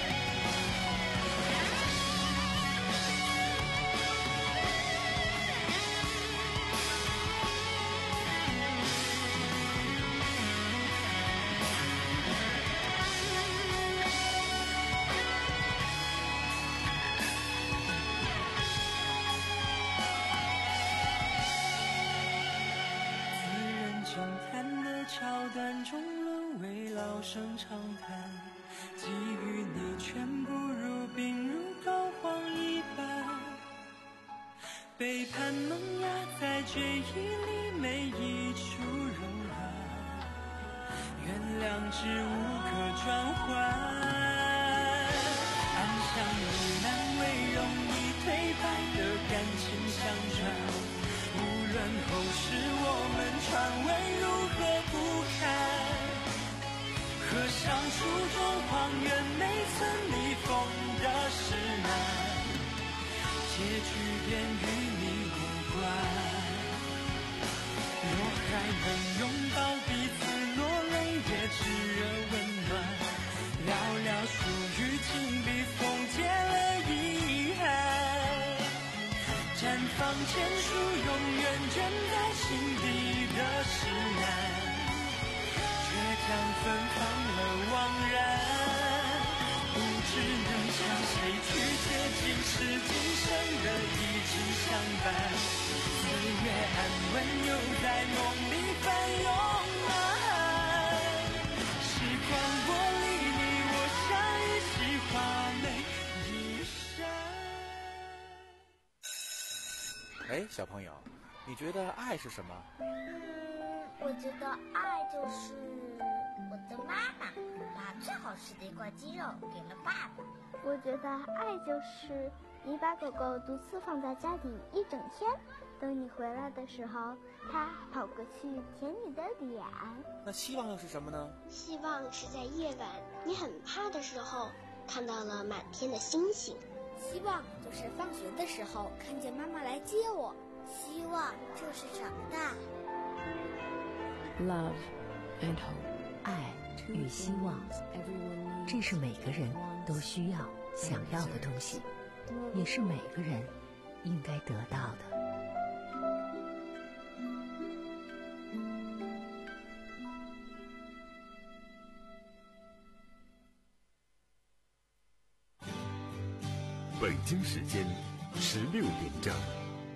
S2: 桥段中沦为老生常谈，给予你全部如冰如膏肓一般，背叛萌芽在追忆里每一处柔软，原谅只无可转换，安详弥漫为容易颓败的感情相传，无论后世我们传闻如何不堪，可上书中荒原没曾逆风的事难，结局便与你无关。若还能拥抱彼此，落泪也炽热温暖，寥寥数语竟比风结了遗憾，绽放千树永远卷在心底的是难，倔强芬芳了惘然，不知能向谁去接近，是今生的一直相伴，岁月安稳又在梦里翻涌呐喊，时光剥离你我，像一袭华美衣衫。
S10: 哎，小朋友，你觉得爱是什么？
S4: 嗯，我觉得爱就是我的妈妈把最好吃的一块鸡肉给了爸爸。
S11: 我觉得爱就是你把狗狗独自放在家里一整天，等你回来的时候，它跑过去舔你的脸。
S10: 那希望又是什么呢？
S12: 希望是在夜晚你很怕的时候，看到了满天的星星。
S11: 希望就是放学的时候看见妈妈来接我。
S4: 希望就是长大。
S13: Love and hope， 爱与希望，这是每个人都需要、想要的东西，也是每个人应该得到的。
S9: 北京时间十六点整。